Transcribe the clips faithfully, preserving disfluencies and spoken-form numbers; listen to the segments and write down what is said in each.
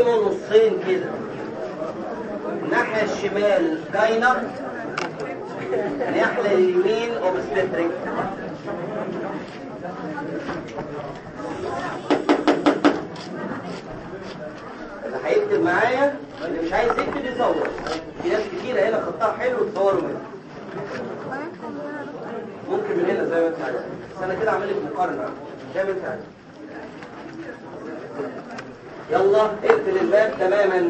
نقسمه نصين كده، الناحية الشمال جاينة، الناحية اليمين اوبستريك. اللي هيكتب معايا، اللي مش عايز يكتب يصور. في ناس كتيرة هنا خطها حلو وتصوروا منه. ممكن من هنا زي ما انت عايز، بس انا كده عامل لك مقارنة زي ما انت عايز. يلا اقفل الباب تماما.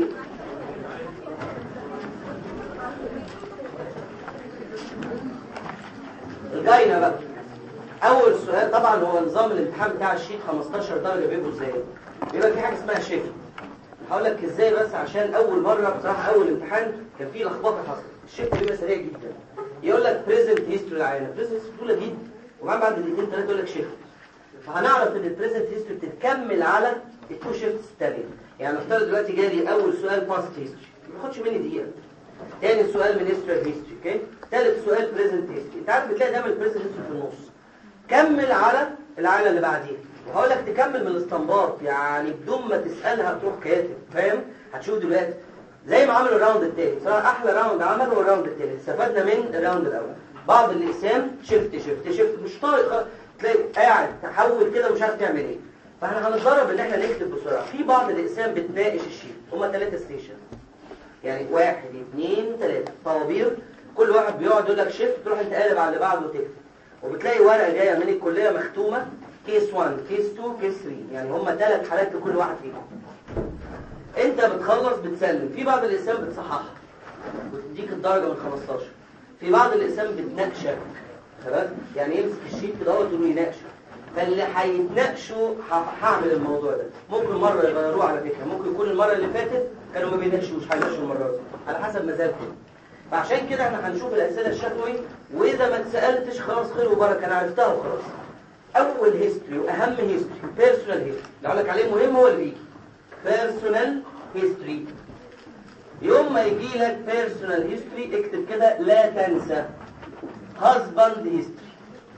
الجاينة بقى اول سؤال. طبعا هو نظام الامتحان بتاع الشيت خمستاشر درجة بيبقوا ازاي؟ بيبقى في حاجة اسمها شيفت. هقول لك ازاي بس عشان اول مرة بصراحة اول امتحان كان فيه لخبطة حصلت. الشيفت بيبقى سريع جدا. يقول لك بريزنت هيستوري العينة، بريزنت هيستوري طويلة جدا، وبعد بعد دقيقتين ثلاثة يقول لك شيفت. فهنعرف ان البريزنت هيستوري بتتكمل على التو شيفتس الثانية. يعني نفترض دلوقتي جالي اول سؤال باست هيستوري، ما ياخدش مني دقيقة. تاني سؤال مينسترال هيستوري، اوكي؟ ثالث سؤال بريزنت هيستوري. انت عارف بتلاقي دايما البريزنت هيستوري في النص. كمل على العينة اللي بعديها. وهقول لك تكمل من الاستنباط، يعني بدون ما تسألها تروح كاتب، فاهم؟ هتشوف دلوقتي زي ما عملوا الراوند الثاني، بصراحة احلى راوند عمله هو الراوند الثاني، استفدنا من الراوند الاول. بعض الاقسام شيفت شيفت شيفت مش طايق، تلاقي قاعد تحول كده ومش عارف تعمل ايه. فاحنا هنتدرب ان احنا نكتب بسرعه. في بعض الاقسام بتناقش الشيت، هما ثلاثه ستيشن، يعني واحد اثنين ثلاثه طوابير، كل واحد بيقعد يقول لك شيفت، تروح انت قالب على اللي بعده وتكتب. وبتلاقي ورقه جايه من الكليه مختومه كيس واحد كيس اتنين كيس ثلاثة، يعني هما ثلاث حالات لكل واحد فيهم. انت بتخلص بتسلم. في بعض الاقسام بتصححها وتديك الدرجه من خمستاشر. في بعض الاقسام بتناقشك، خلاص؟ يعني يمسك الشيت كده اهو تقول له يناقشك. فاللي هيتناقشوا هعمل الموضوع ده. ممكن مره يغيروه على فكره، ممكن يكون المره اللي فاتت كانوا ما بيناقشوش، هيناقشوا المره دي على حسب مزاجهم. فعشان كده احنا هنشوف الاسئله الشفوي، واذا ما اتسالتش خلاص خير وبركه، انا عرفتها وخلاص. اول هيستوري واهم هيستوري بيرسونال هيستوري، اللي اقول لك عليه مهم هو اللي بيجي بيرسونال هيستوري. يوم ما يجي لك بيرسونال هيستوري اكتب كده لا تنسى هازباند هيستوري.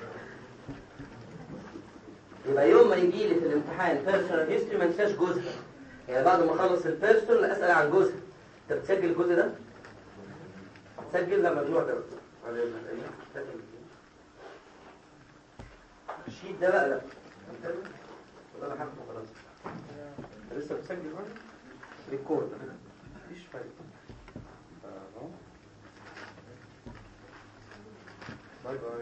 يبقى يوم ما يجي لي في الامتحان بيرسونال هيستوري ما انساش جزء. يعني بعد ما اخلص البيرسونال اسال عن جزء. انت بتسجل الجزء ده؟ سجل ده ممنوع ده. الشيت ده بقى لا. والله انا حاطه خلاص. لسه بتسجل برضه؟ ريكورد مفيش فايده. اهو. باي باي.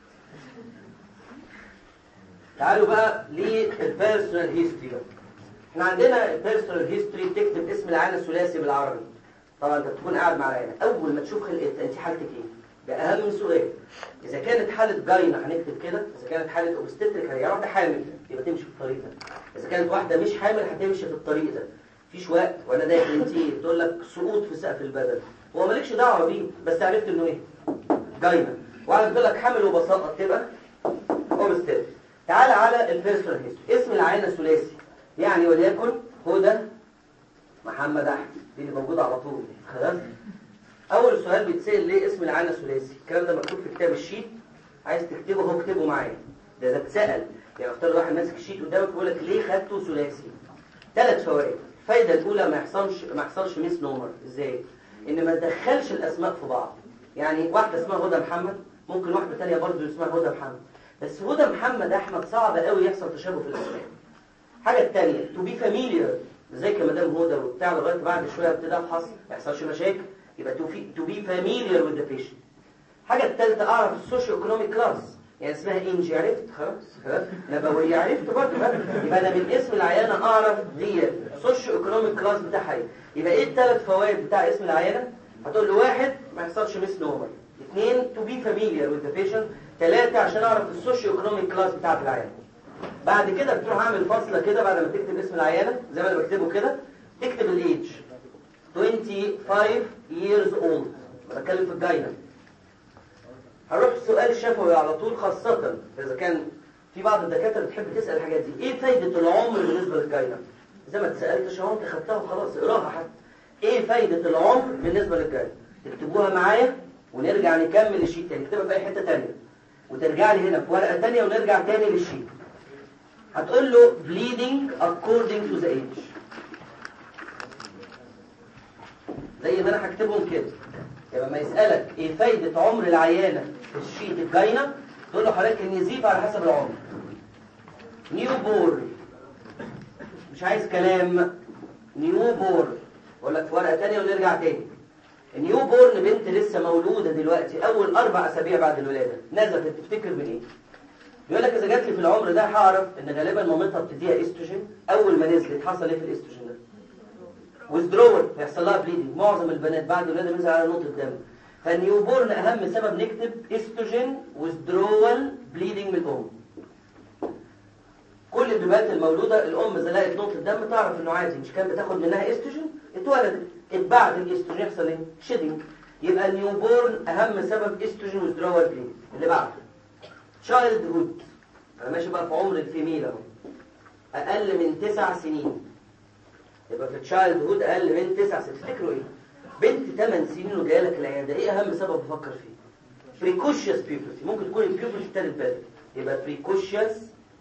تعالوا بقى للبيرسونال هيستوري بقى. احنا عندنا البيرسونال هيستوري بتكتب اسم العينه الثلاثي بالعربي. طبعا انت بتكون قاعد مع العينه، اول ما تشوف خلقتها انت حالتك ايه؟ ده اهم سؤال. اذا كانت حاله جاينه هنكتب كده، اذا كانت حاله اوبستريك هي واحده حامل يبقى تمشي في الطريق ده، اذا كانت واحده مش حامل هتمشي في الطريق ده. مفيش وقت ولا داخل انت تقول لك سقوط في سقف البدن، هو مالكش دعوه بيه، بس عرفت انه ايه؟ جاينه. واحد بيقول لك حامل وبساطه تبقى اوبستريك. تعال على البيرسونال هيستوري. اسم العينه ثلاثي، يعني وليكن هدى محمد احمد، دي اللي موجوده على طول، خلاص؟ اول سؤال بيتسال ليه اسم العينه ثلاثي؟ الكلام ده مكتوب في كتاب الشيت، عايز تكتبه هو اكتبه معايا. ده ده اتسال، يعني اختار واحد ماسك الشيت قدامك يقول لك ليه خدته ثلاثي؟ ثلاث فوائد. الفايده الاولى ما يحصلش ما يحصلش ميس نومر. ازاي؟ ان ما تدخلش الاسماء في بعض. يعني واحده اسمها هدى محمد، ممكن واحده ثانيه برضه اسمها هدى محمد، بس هدى محمد احمد صعب قوي يحصل تشابه في الاسماء. الحاجه الثانيه تو بي فاميليار، زي كمدام هدى وبتاع لغايه بعد شويه ابتدى افحص ما يحصلش مشاكل، يبقى تو بي فاميليار وذ ذا بيشنت. الحاجه الثالثه اعرف السوشيو ايكونوميك كلاس، يعني اسمها انجي عرفت خلاص خلاص نبويه عرفت برضه، يبقى انا من اسم العيانه اعرف دي السوشيو ايكونوميك كلاس بتاعها ايه. يبقى ايه الثلاث فوائد بتاع اسم العيانه؟ هتقول له واحد ما يحصلش ميس نومر، اثنين تو بي فاميليار وذ ذا بيشنت، ثلاثه عشان اعرف السوشيو ايكونوميك كلاس بتاعت العيانه. بعد كده بتروح اعمل فاصله كده بعد ما تكتب اسم العيانه زي ما انا بكتبه كده، تكتب الايدج خمسة وعشرين years old. انا بتكلم في الجاينه. هروح سؤال شفوي على طول، خاصه اذا كان في بعض الدكاتره بتحب تسال الحاجات دي. ايه فايده العمر بالنسبه للجاينه؟ اذا ما اتسالتش اهو انت خدتها وخلاص، اقراها حتى. ايه فايده العمر بالنسبه للجاينه؟ تكتبوها معايا ونرجع نكمل الشيت تاني، نكتبها في اي حته ثانيه وترجع لي هنا في ورقه ثانيه ونرجع تاني للشيت. هتقول له bleeding according to the age. زي ما انا هكتبهم كده. يبقى ما يسالك ايه فايده عمر العيانه في الشيت الجاينه، تقول له حضرتك النزيف على حسب العمر. نيو بورن، مش عايز كلام، نيو بورن. اقول لك في ورقه ثانيه ونرجع تاني. النيو بورن بنت لسه مولوده دلوقتي، اول اربع اسابيع بعد الولاده نزفت، تفتكر من ايه؟ يقول لك اذا جات لي في العمر ده هعرف ان غالبا مامتها بتديها استروجين. اول ما نزلت حصل ايه في الاستروجين ده؟ ويزدرول، هيحصل لها بليدنج. معظم البنات بعد الولاده بينزل على نقطه دم. فالنيو بورن اهم سبب نكتب استروجين ويزدرول بليدنج من الام. كل البيبيات المولوده الام اذا لقت نقطه دم تعرف انه عادي، مش كان بتاخد منها استروجين، اتولدت بعد الاستروجين يحصل ايه؟ شيدنج. يبقى النيو بورن اهم سبب استروجين ويزدرول بليدنج. اللي بعده تشايلد هود، انا ماشي بقى في عمر الفيميل اهو، اقل من تسع سنين. يبقى في تشايلد هود اقل من تسع سنين. تفتكروا ايه؟ بنت ثمان سنين وجايه لك العياده، ايه اهم سبب بفكر فيه؟ بريكوشيوس بيوبرتي. ممكن تكون البيوبرتي ابتدت بدري، يبقى بريكوشيوس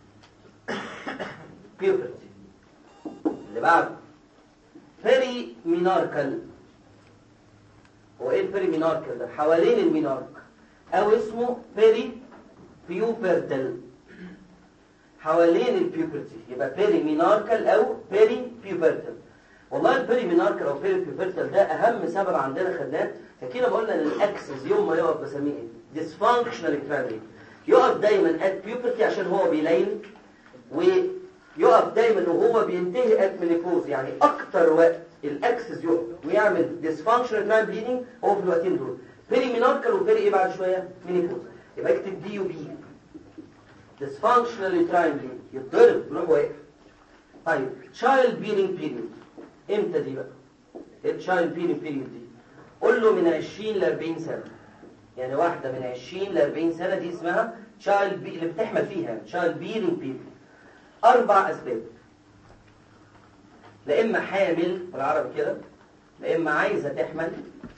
بيوبرتي. اللي بعده بيري ميناركال. هو ايه البيري ميناركال ده؟ حوالين المينارك، او اسمه بيري بيوبرتال، حوالين البيوبرتي. يبقى بيري ميناركال او بيري بيوبرتال. والله البيري ميناركال او بيري بيوبرتال ده اهم سبب عندنا خدناه. فكده بقولنا ان الاكسس يوم ما يقف بسميه ايه؟ ديسفانكشنال كرانري. يقف دايما ات بيوبرتي عشان هو بيلين، ويقف دايما وهو بينتهي ات مينيبوز. يعني اكتر وقت الاكسس يقف ويعمل ديسفانكشنال كرانري بليدنج هو في الوقتين دول، بيري ميناركال وبيري ايه بعد شويه؟ مينيبوز. يبقى اكتب دي وبي، dysfunctional uterine bleeding، يتضرب يروح واقف. طيب child bearing period امتى دي بقى؟ ايه child bearing period دي؟ قول له من عشرين ل أربعين سنه. يعني واحده من عشرين ل أربعين سنه دي اسمها child be... اللي بتحمل فيها child bearing period. اربع اسباب، لا اما حامل بالعربي كده، لا اما عايزه تحمل،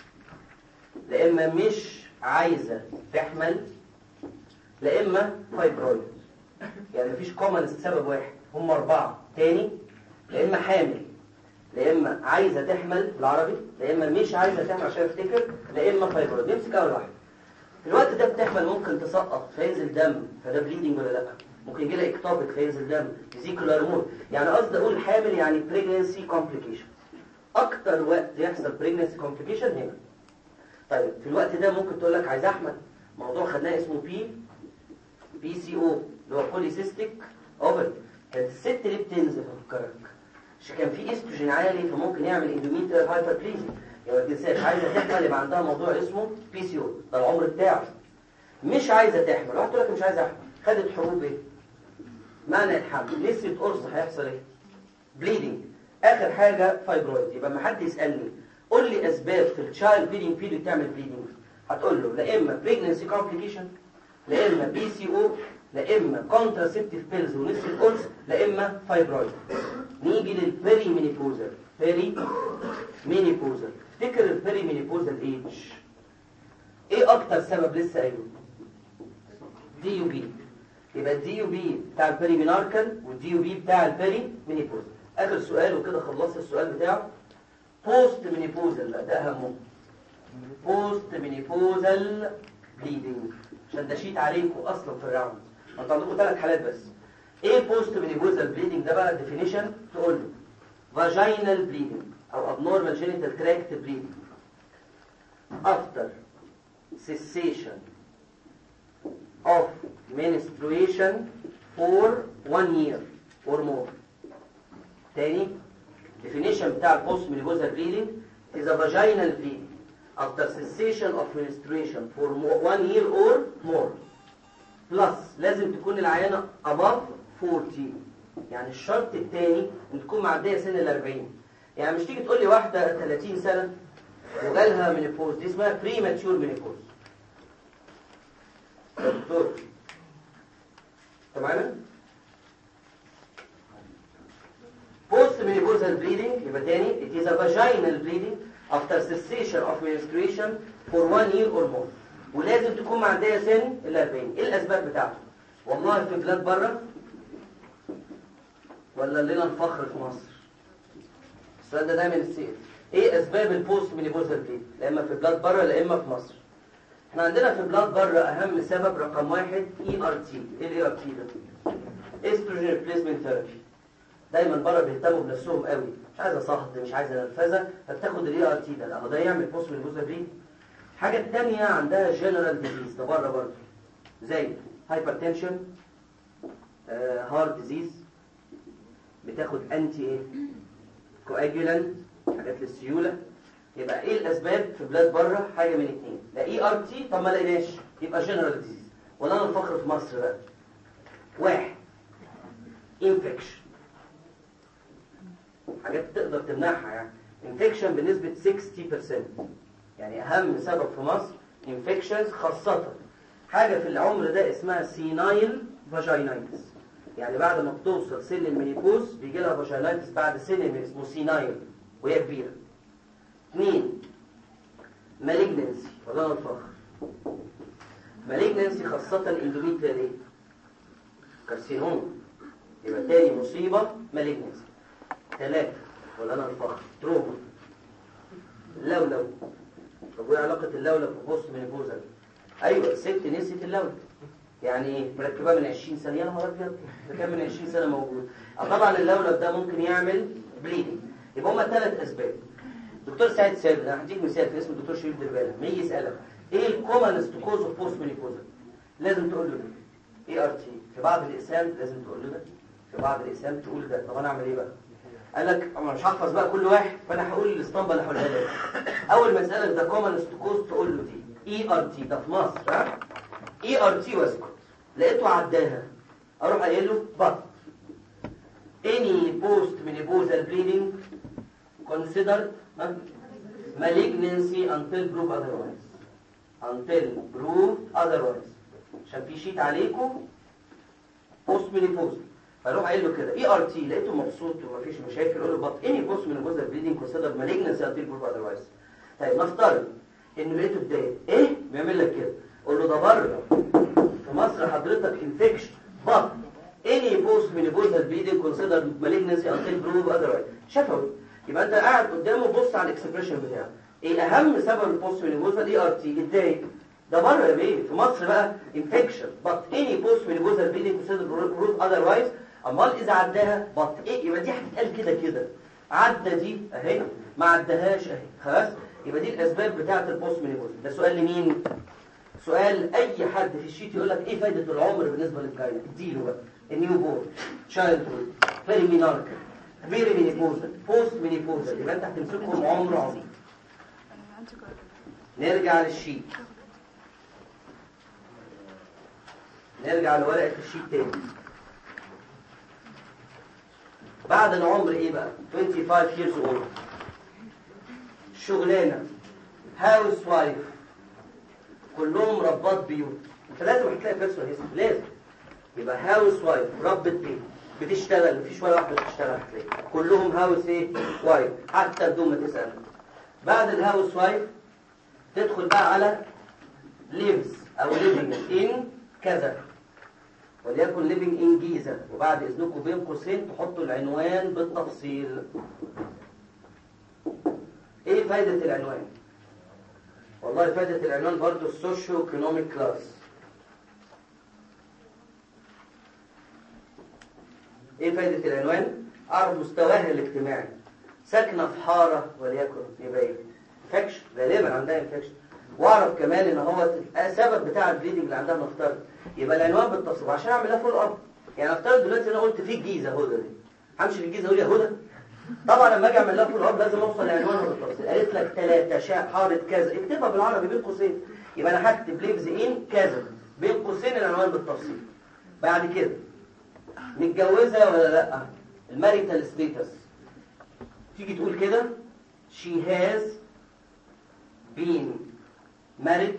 لا اما مش عايزه تحمل، لا اما فايبرويد. يعني مفيش كومن سبب واحد، هم اربعه. تاني، لا اما حامل، لا اما عايزه تحمل بالعربي، لا اما مش عايزه تحمل عشان افتكر، لا اما فايبرويد. نمسك اول واحده. في الوقت ده بتحمل ممكن تسقط فينزل دم، فده بليدنج ولا لا؟ ممكن يجي لها اكتوبيك فينزل دم، فيزيكولار مود. يعني قصدي اقول حامل يعني بريجنسي كومبليكيشن. اكتر وقت يحصل بريجنسي كومبليكيشن هنا. طيب في الوقت ده ممكن تقول لك عايز احمل، موضوع خدناه اسمه بي بي سي او اللي هو بوليسيستيك اوفري. كانت الست اللي بتنزف افكرك عشان كان في استروجين عالي فممكن يعمل اندوميتريال هايبربليزيا. يعني ما تنساش عايزه تحمل يبقى عندها موضوع اسمه بي سي او، ده العمر بتاعه. مش عايزه تحمل، واحد تقول لك مش عايزه احمل، خدت حبوب ايه؟ معنى الحمل نسبه قرص هيحصل ايه؟ بليدنج. اخر حاجه فايبرويد. يبقى ما حد يسالني قول لي اسباب في التشايلد بليدنج بيريود تعمل بليدنج، هتقول له لا اما بريجنسي كومبليكيشن، لا اما بي سي او، لا اما كونتراسيبتيف بيلز ونسبه القرص، لا اما فايبرويد. نيجي للبيري مينيبوزال. بيري مينيبوزال، افتكر البيري مينيبوزال ايج. ايه اكتر سبب لسه قايله؟ دي يو بي. يبقى الدي يو بي بتاع البيري ميناركال والدي يو بي بتاع البيري مينيبوزال. اخر سؤال وكده خلصت السؤال بتاعه. بوست مينيبوزال ده اهمه، بوست مينيبوزال بليدنج، عشان ده شيت عليكم اصلا في الراوند. انتوا عندكم ثلاث حالات بس. ايه بوست مينيبوزال بليدنج ده بقى؟ الديفينيشن تقول له فاجينال بليدنج او abnormal genital tract bleeding after cessation of menstruation for one year or more. تاني definition بتاع البوست مينيبوزال bleeding is a vaginal bleeding after cessation of menstruation for one year or more. plus لازم تكون العيانة above forty. يعني الشرط الثاني ان تكون معديه سن ال أربعين. يعني مش تيجي تقول لي واحده ثلاثين سنه وجالها مينيبوز، دي اسمها بريماتشور مينيبوز. يا دكتور انت معانا؟ بوست مينيبوزال بليدنج يبقى تاني it is a vaginal bleeding after cessation of menstruation for one year or more. ولازم تكون معديه سن ال أربعين. ايه الاسباب بتاعته؟ والله في بلاد بره ولا لنا الفخر في مصر؟ السؤال ده دايما يتسأل. ايه اسباب البوست مينيبوزال بليدنج؟ لا اما في بلاد بره لا اما في مصر. احنا عندنا في بلاد بره اهم سبب رقم واحد اي ار تي. ايه الاي ار تي ده؟ استروجين ريبليسمنت ثيرابي. دايما بره بيهتموا بنفسهم قوي، مش عايزه صهد مش عايزه نرفزه، فبتاخد الاي ار تي ده، اهو ده يعمل بوست مينيبوزال بليدنج. الحاجه الثانيه عندها جنرال ديزيز، ده بره برضه، زي هايبرتنشن، هارت ديزيز، بتاخد انتي ايه؟ كواجولانت، حاجات للسيوله. يبقى ايه الاسباب في بلاد بره؟ حاجه من اثنين، لا اي ار تي طب ما لقيناش يبقى جنرال ديزيز. ولا انا الفخر في مصر بقى. واحد انفكشن، حاجات تقدر تمنعها يعني. انفكشن بنسبه ستين بالمية، يعني اهم سبب في مصر انفكشنز، خاصه حاجه في العمر ده اسمها سينايل فاجينايتس. يعني بعد ما بتوصل سن المينيبوز بيجي لها فاجينايتس بعد سن اسمه سينايل وهي كبيره. اثنين مالجنسي، ولا انا الفخر. مالجنسي خاصه الاندوميتريال ايه؟ كارسينوم، يبقى تاني مصيبه مالجنسي. ثلاثه ولا انا الفخر، تروما. اللولو، طب وايه علاقه اللولو ببوست مينيبوزال؟ ايوه الست نسيت اللولو، يعني ايه؟ مركباه من عشرين سنه، يا نهار ابيض ده كان من عشرين سنه موجود. طبعا اللولب ده ممكن يعمل بليدنج. يبقى هما ثلاث اسباب. دكتور سعيد سالم، انا هديك مثال في اسم الدكتور شريف دربالة، ما يجي يسالك ايه الكومنست كوز اوف بوست مينيبوزال، لازم تقول له ده اي ار تي. في بعض الاقسام لازم تقول له ده، في بعض الاقسام تقول ده. طب انا اعمل ايه بقى؟ قال لك انا مش هحفظ بقى كل واحد، فانا هقول الاسطمبه اللي هقولها لك. اول ما اسالك ده كومنست كوز تقول له دي اي ار تي، ده في مصر ها اي ار تي واسكت. لقيته عداها اروح قايل له but any post menopausal bleeding considered malignancy until proved otherwise. until proved otherwise. عشان في شيت عليكم post menopausal. فاروح قايل له كده اي ار تي، لقيته مبسوط ومفيش مشاكل، اقول له but any post menopausal bleeding considered malignancy until proved otherwise. طيب نفترض ان لقيته اتضايق، ايه بيعمل لك كده؟ قول له ده بره في مصر حضرتك انفكشن but any post menopausal bleeding considered malignancy until proved otherwise. شفوي. يبقى انت قاعد قدامه بص على الاكسبريشن بتاعه. ايه اهم سبب البوست مينيبوزال؟ اي ار تي. اتضايق، ده بره يا بيه. في مصر بقى انفكشن but any post menopausal bleeding considered proved otherwise. امال اذا عداها but ايه؟ يبقى دي هتتقال كده كده. عدى دي اهي، ما عداهاش اهي، خلاص. يبقى دي الاسباب بتاعه البوست مينيبوزال. ده سؤال لمين؟ سؤال اي حد في الشيت يقول لك ايه فايده العمر بالنسبه للجاينه؟ اديله بقى النيو بورن، تشايلد هود، فيري ميناركل، فيري مينيبوزال، بوست مينيبوزال. يبقى انت هتمسكهم عمر عظيم. نرجع للشيت، نرجع لورقه الشيت تاني. بعد العمر ايه بقى؟ خمسة وعشرين years old، شغلانه هاوس وايف، كلهم ربات بيوت. انت لازم هتلاقي بيرسونال هيستوري، لازم. يبقى هاوس وايف، ربة بيت، بتشتغل، مفيش ولا واحده بتشتغل هتلاقي، كلهم هاوس ايه؟ وايف، حتى بدون ما تسال. بعد الهاوس وايف تدخل بقى على ليفز او ليفنج ان كذا، وليكن ليفنج ان جيزه. وبعد اذنكم بين قوسين تحطوا العنوان بالتفصيل. ايه فايده العنوان؟ والله فائدة العنوان برضو السوشيو ايكونوميك كلاس. ايه فائدة العنوان؟ اعرف مستواها الاجتماعي. ساكنة في حارة وليكن، يبقى ايه؟ انفكشن، غالبا عندها انفكشن. واعرف كمان ان هو السبب بتاع البليدنج اللي عندها نفترض. يبقى العنوان بالتفصيل عشان اعمل لها فول اب. يعني نفترض دلوقتي انا قلت في الجيزة هدى دي، همشي في الجيزة اقول يا هدى؟ طبعا لما اجي اعمل لها فول اب لازم اوصل لعنوانها بالتفصيل. قالت لك ثلاثة شاء حاره كذا، اكتبها بالعربي بين قوسين. يبقى انا هكتب ليفز ان كذا بين قوسين العنوان بالتفصيل. بعد كده متجوزه ولا لا؟ الماريتال ستيتس، تيجي تقول كده she has been married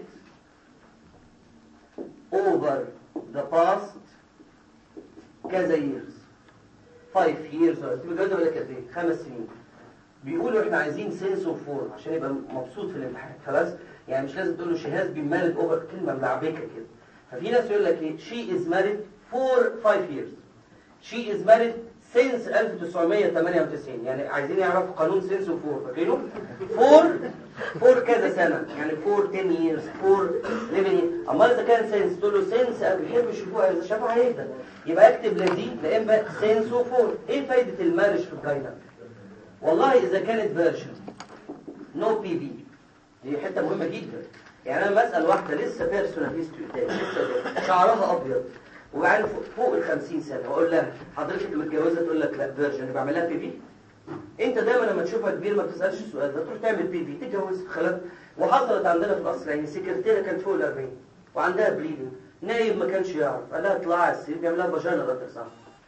over the past كذا years، five years ولا تبقى جوازة بقالك قد ايه؟ خمس سنين. بيقولوا احنا عايزين سنس اوف فور عشان يبقى مبسوط في الامتحان، خلاص؟ يعني مش لازم تقول له she has been married over، كلمة ملعبكة كده. ففي ناس يقول لك ايه؟ she is married for five years، she is married سينس ألف وتسعمية تمانية وتسعين، يعني عايزين يعرفوا قانون سينس وفور، فاكرينه؟ فور فور كذا سنة، يعني فور عشرة years، فور إحداشر years. أمال إذا كان سينس تقول له سينس بيحب يشوفوها، إذا شافوها هيهدى. يبقى اكتب لا دي لا إما سينس وفور. إيه فايدة المارج في الجاينة؟ والله إذا كانت فيرجن نو بي بي، دي حتة مهمة جدا. يعني أنا بسأل واحدة لسه بيرسونال هيستوري بتاعي لسه شعرها أبيض وبعدين فوق ال خمسين سنة، وأقول لها حضرتك متجوزة؟ تقول لك لا فيرجن، يبقى أعمل لها بي بي؟ أنت دايما لما تشوفها كبير ما بتسألش السؤال ده، تروح تعمل بي بي تتجوز خلاص. وحصلت عندنا في القصر يعني سكرتيرة كانت فوق ال أربعين وعندها بليدنج، نايم ما كانش يعرف، قال لها اطلعي على السرير بيعمل لها فاجينا رد صح.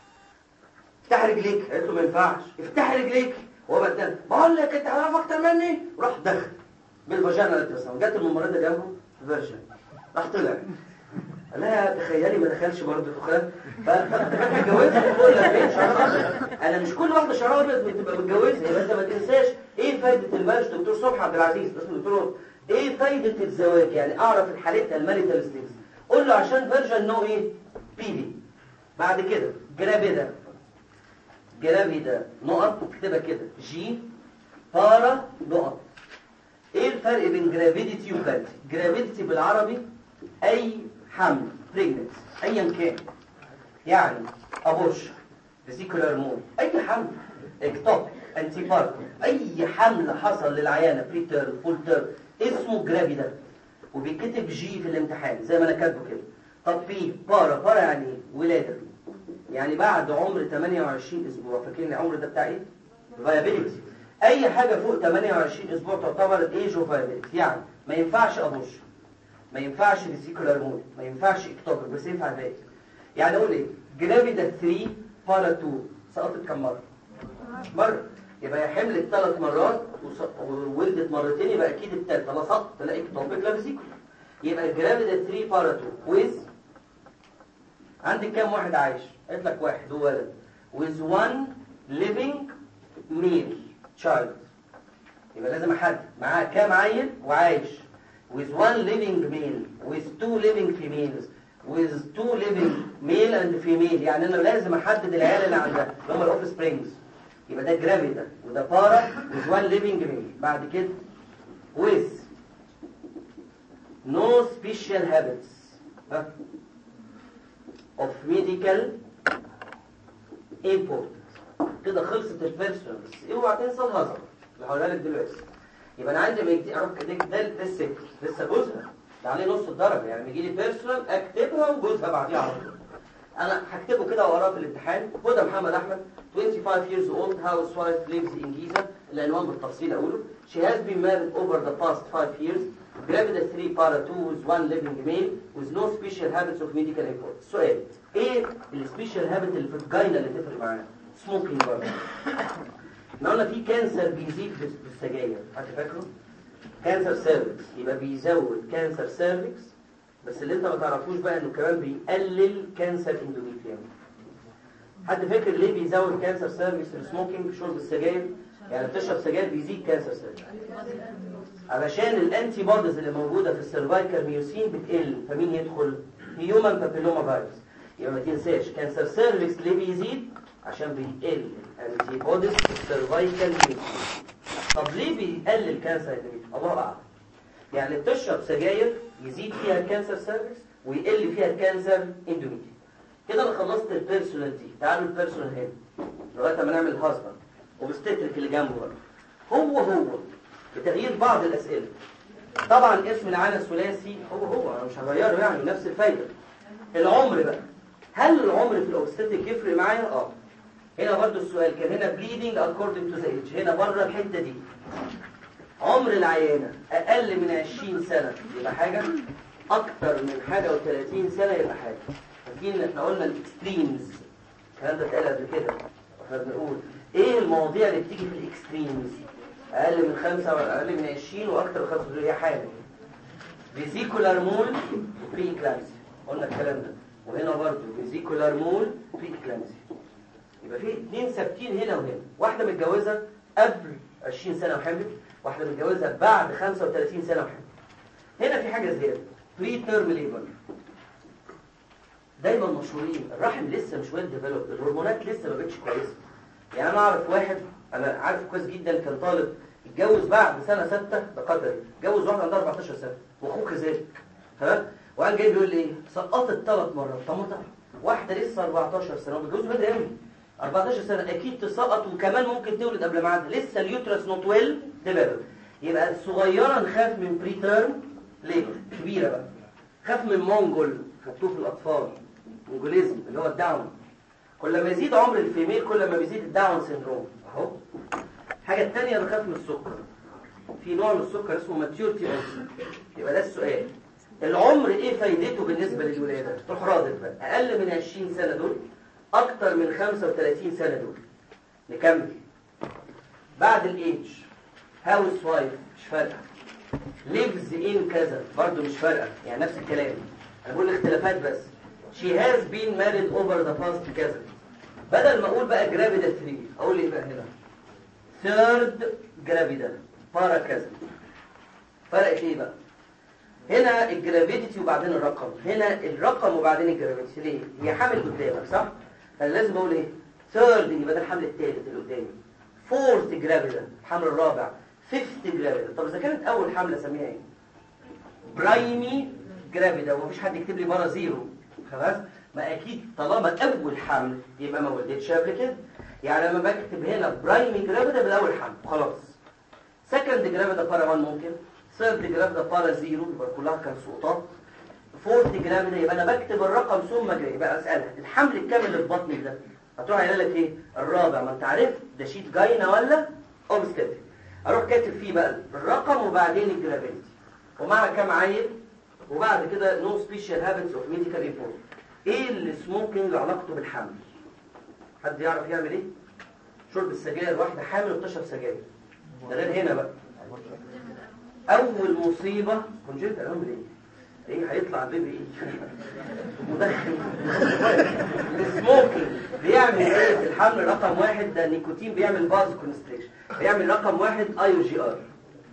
افتح رجليك، قالت له ما ينفعش، افتح رجليك. وهو بدل بقول لك انت عارف اكتر مني، راح دخل بالفاجينا رد صح. جت الممرضة جنبه فيرجن، راح طلع قال لها تخيلي ما دخلش برضه دخان. فاتجوزها فوق ال أربعين شهر ابيض. انا مش كل واحده شهرها ابيض بتبقى متجوزها، يبقى انت ما تنساش ايه فايده المارج. دكتور صبحي عبد العزيز اسمه دكتور، ايه فايده الزواج؟ يعني اعرف الحالتها الماريتال ستيتس. قول له عشان فيرجن نو ايه بي بي. بعد كده جرافيدا، جرافيدا نقط اكتبها كده جي بارا نقط. ايه الفرق بين جرافيديتي وبلانتي؟ جرافيديتي بالعربي اي حمل pregnancy ايا كان، يعني ابورشن، فيسيكولار مول، اي حمل، اكتوبيك، انتي بارتم، اي حمل حصل للعيانه بري تيرم فول تيرم اسمه جرافيدا، وبيتكتب جي في الامتحان زي ما انا كاتبه كده. طب في بارا، بارا يعني ايه؟ ولاده، يعني بعد عمر تمانية وعشرين اسبوع. فاكرين العمر ده بتاع ايه؟ فايابيليتي. اي حاجه فوق تمانية وعشرين اسبوع تعتبر ايج اوف فايابيليتي، يعني ما ينفعش ابورشن، ما ينفعش فيسيكولار مول، ما ينفعش اكتوبيك، بس ينفع باقي. يعني اقول ايه؟ جرافيدا ثلاثة بارا اتنين سقطت كم مره؟ مره. يبقى هي حملت ثلاث مرات وولدت مرتين، يبقى اكيد الثالثه لا سقط لا اكتوبيك لا فيسيكولار. يبقى جرافيدا ثلاثة بارا اتنين ويز عندك كام واحد عايش؟ قلت لك واحد هو ولد with one living male child. يبقى لازم احدد معاه كام عيل وعايش with one living male with two living females with two living male and female. يعني انا لازم احدد العيال اللي عندها اللي هم الاوف سبرينجز. يبقى ده جرافيدا وده بارا with one living male. بعد كده with no special habits ها of medical import. كده خلصت البيرسونال. بس اوعى تنسى الهزر اللي هقولها لك دلوقتي. يبقى انا عندي ما يجي اعرف كده ده ده السكر لسه جوزها ده عليه نص الدرجه، يعني بيجي لي بيرسونال اكتبها وجوزها بعديها على طول. انا هكتبه كده واقراه في الامتحان. هدى محمد احمد twenty-five years old housewife lives in Giza. العنوان بالتفصيل اقوله. She has been married over the past five years. Gravida three para two with one living male with no special habits of medical import. السؤال ايه السبيشال هابت اللي في الجاينه اللي تفرق معانا؟ سموكينج برضه. احنا قلنا في كانسر بيزيد بالسجاير، حد فاكره؟ كانسر سيرفكس، يبقى بيزود كانسر سيرفكس. بس اللي انت ما تعرفوش بقى انه كمان بيقلل كانسر اندوميتريوم. حد فاكر ليه بيزود كانسر سيرفكس السموكينج؟ شرب السجاير. يعني بتشرب سجاير بيزيد كانسر سيرفكس علشان الانتي بوديز اللي موجوده في السيرفايكال ميوسين بتقل، فمين يدخل؟ هيومن بابيلوما فيروس. يبقى ما تنساش كانسر سيرفكس ليه بيزيد؟ عشان بيقل انتي بوديز في السيرفايكال ميوسين. طب ليه بيقلل كانسر اندوميتريوم؟ الله اعلم. يعني بتشرب سجاير يزيد فيها الكانسر سيرفكس ويقل فيها الكانسر اندوميتريوم. كده انا خلصت البيرسونال دي. تعالوا البيرسونال هنا لغايه ما نعمل الهازبند وبستترك اللي جنبه بقى. هو هو بتغيير بعض الاسئله. طبعا اسم العانه الثلاثي هو هو انا مش هغيره، يعني نفس الفايده. العمر بقى، هل العمر في الاوبستاتيك يفرق معايا؟ اه. هنا برضو السؤال كان هنا bleeding according to the age. هنا بره الحته دي عمر العيانه اقل من عشرين سنه يبقى حاجه، اكتر من حاجه و30 سنه يبقى حاجه. فاكرين احنا قلنا الاكستريمز، الكلام ده اتقال قبل كده. احنا بنقول ايه المواضيع اللي بتيجي في الاكستريمز؟ اقل من خمسة واقل من عشرين واكتر من خمسة هي حاجه. فيزيكولار مول وبري اكلامسيا، قلنا الكلام ده. وهنا برضه فيزيكولار مول بري اكلامسيا. يبقى في اثنين ثابتين هنا وهنا. واحده متجوزه قبل عشرين سنه وحملت، واحده متجوزه بعد خمسة وثلاثين سنه وحملت. هنا في حاجه زياده، بري تيرم ليبر. دايما مشهورين الرحم لسه مش ويل ديفلوبد، الهرمونات لسه ما بقتش كويسه. يعني انا اعرف واحد، انا عارف كويس جدا، كان طالب اتجوز بعد سنه سته بقدري، اتجوز واحده عندها أربعتاشر سنه واخوه كذلك، تمام؟ وقام جاي بيقول لي ايه؟ سقطت ثلاث مرات. طب ما واحده لسه أربعتاشر سنه وبتجوز بدري قوي، أربعتاشر سنه اكيد تسقط، وكمان ممكن تولد قبل ميعادها، لسه اليوترس نوت ويل ديفلوبد. يبقى الصغيره نخاف من بري تيرم ليبر، كبيره بقى خاف من مونجول، خدتوه في الاطفال، مونجوليزم اللي هو الداون. كل ما يزيد عمر الفيميل كل ما بيزيد الداون سيندروم اهو. الحاجه الثانيه بخاف من السكر، في نوع من السكر اسمه ماتيورتي اونست. يبقى ده السؤال، العمر ايه فايدته بالنسبه للولاده؟ تروح رادد بقى، اقل من عشرين سنه دول، اكتر من خمسة وثلاثين سنه دول. نكمل بعد الايدج، هاوس وايف مش فارقه، lives in كذا برضه مش فارقه، يعني نفس الكلام، انا بقول اختلافات بس. she has been married over the past كذا. بدل ما اقول بقى جرافيدا ثلاثة اقول ايه بقى هنا؟ third جرافيدا بارا كذا. فرقت ايه بقى؟ هنا الجرافيديتي وبعدين الرقم، هنا الرقم وبعدين الجرافيديتي. ليه؟ هي حامل قدامك صح؟ فانا لازم اقول ايه؟ third يبقى ده الحمل الثالث اللي قدامي، fourth جرافيدا الحمل الرابع، fifth جرافيدا. طب اذا كانت اول حمله اسميها ايه؟ برايمي جرافيدا، ومفيش حد يكتب لي بره زيرو، خلاص؟ ما اكيد طالما اول حمل يبقى ما ولدتش قبل كده. يعني لما بكتب هنا برايمي جرافيدا بالاول حمل خلاص. سكند جرافيدا بارا واحد ممكن، ثيرد جرافيدا بارا زيرو يبقى كلها كان سقطات، فورث جرافيدا يبقى انا بكتب الرقم ثم جاي يبقى اسالها الحمل الكامل اللي في بطني ده هتروح قايله لك ايه؟ الرابع. ما انت عرفت ده شيت جاينا ولا اوبستاتريك، اروح كاتب فيه بقى الرقم وبعدين الجرافيديتي ومع كام عيل، وبعد كده نو سبيشال هابتس اوف ميديكال ريبورت. ايه السموكينج علاقته بالحمل؟ حد يعرف يعمل ايه؟ شرب السجاير، واحده حامل وبتشرب سجاير، ده غير هنا بقى اول مصيبه كونجنت اعمل ايه؟ ايه هيطلع البيبي ايه؟ مدخن. السموكينج بيعمل ايه في الحمل؟ رقم واحد ده النيكوتين بيعمل باز كونستريكشن، بيعمل رقم واحد اي او جي ار،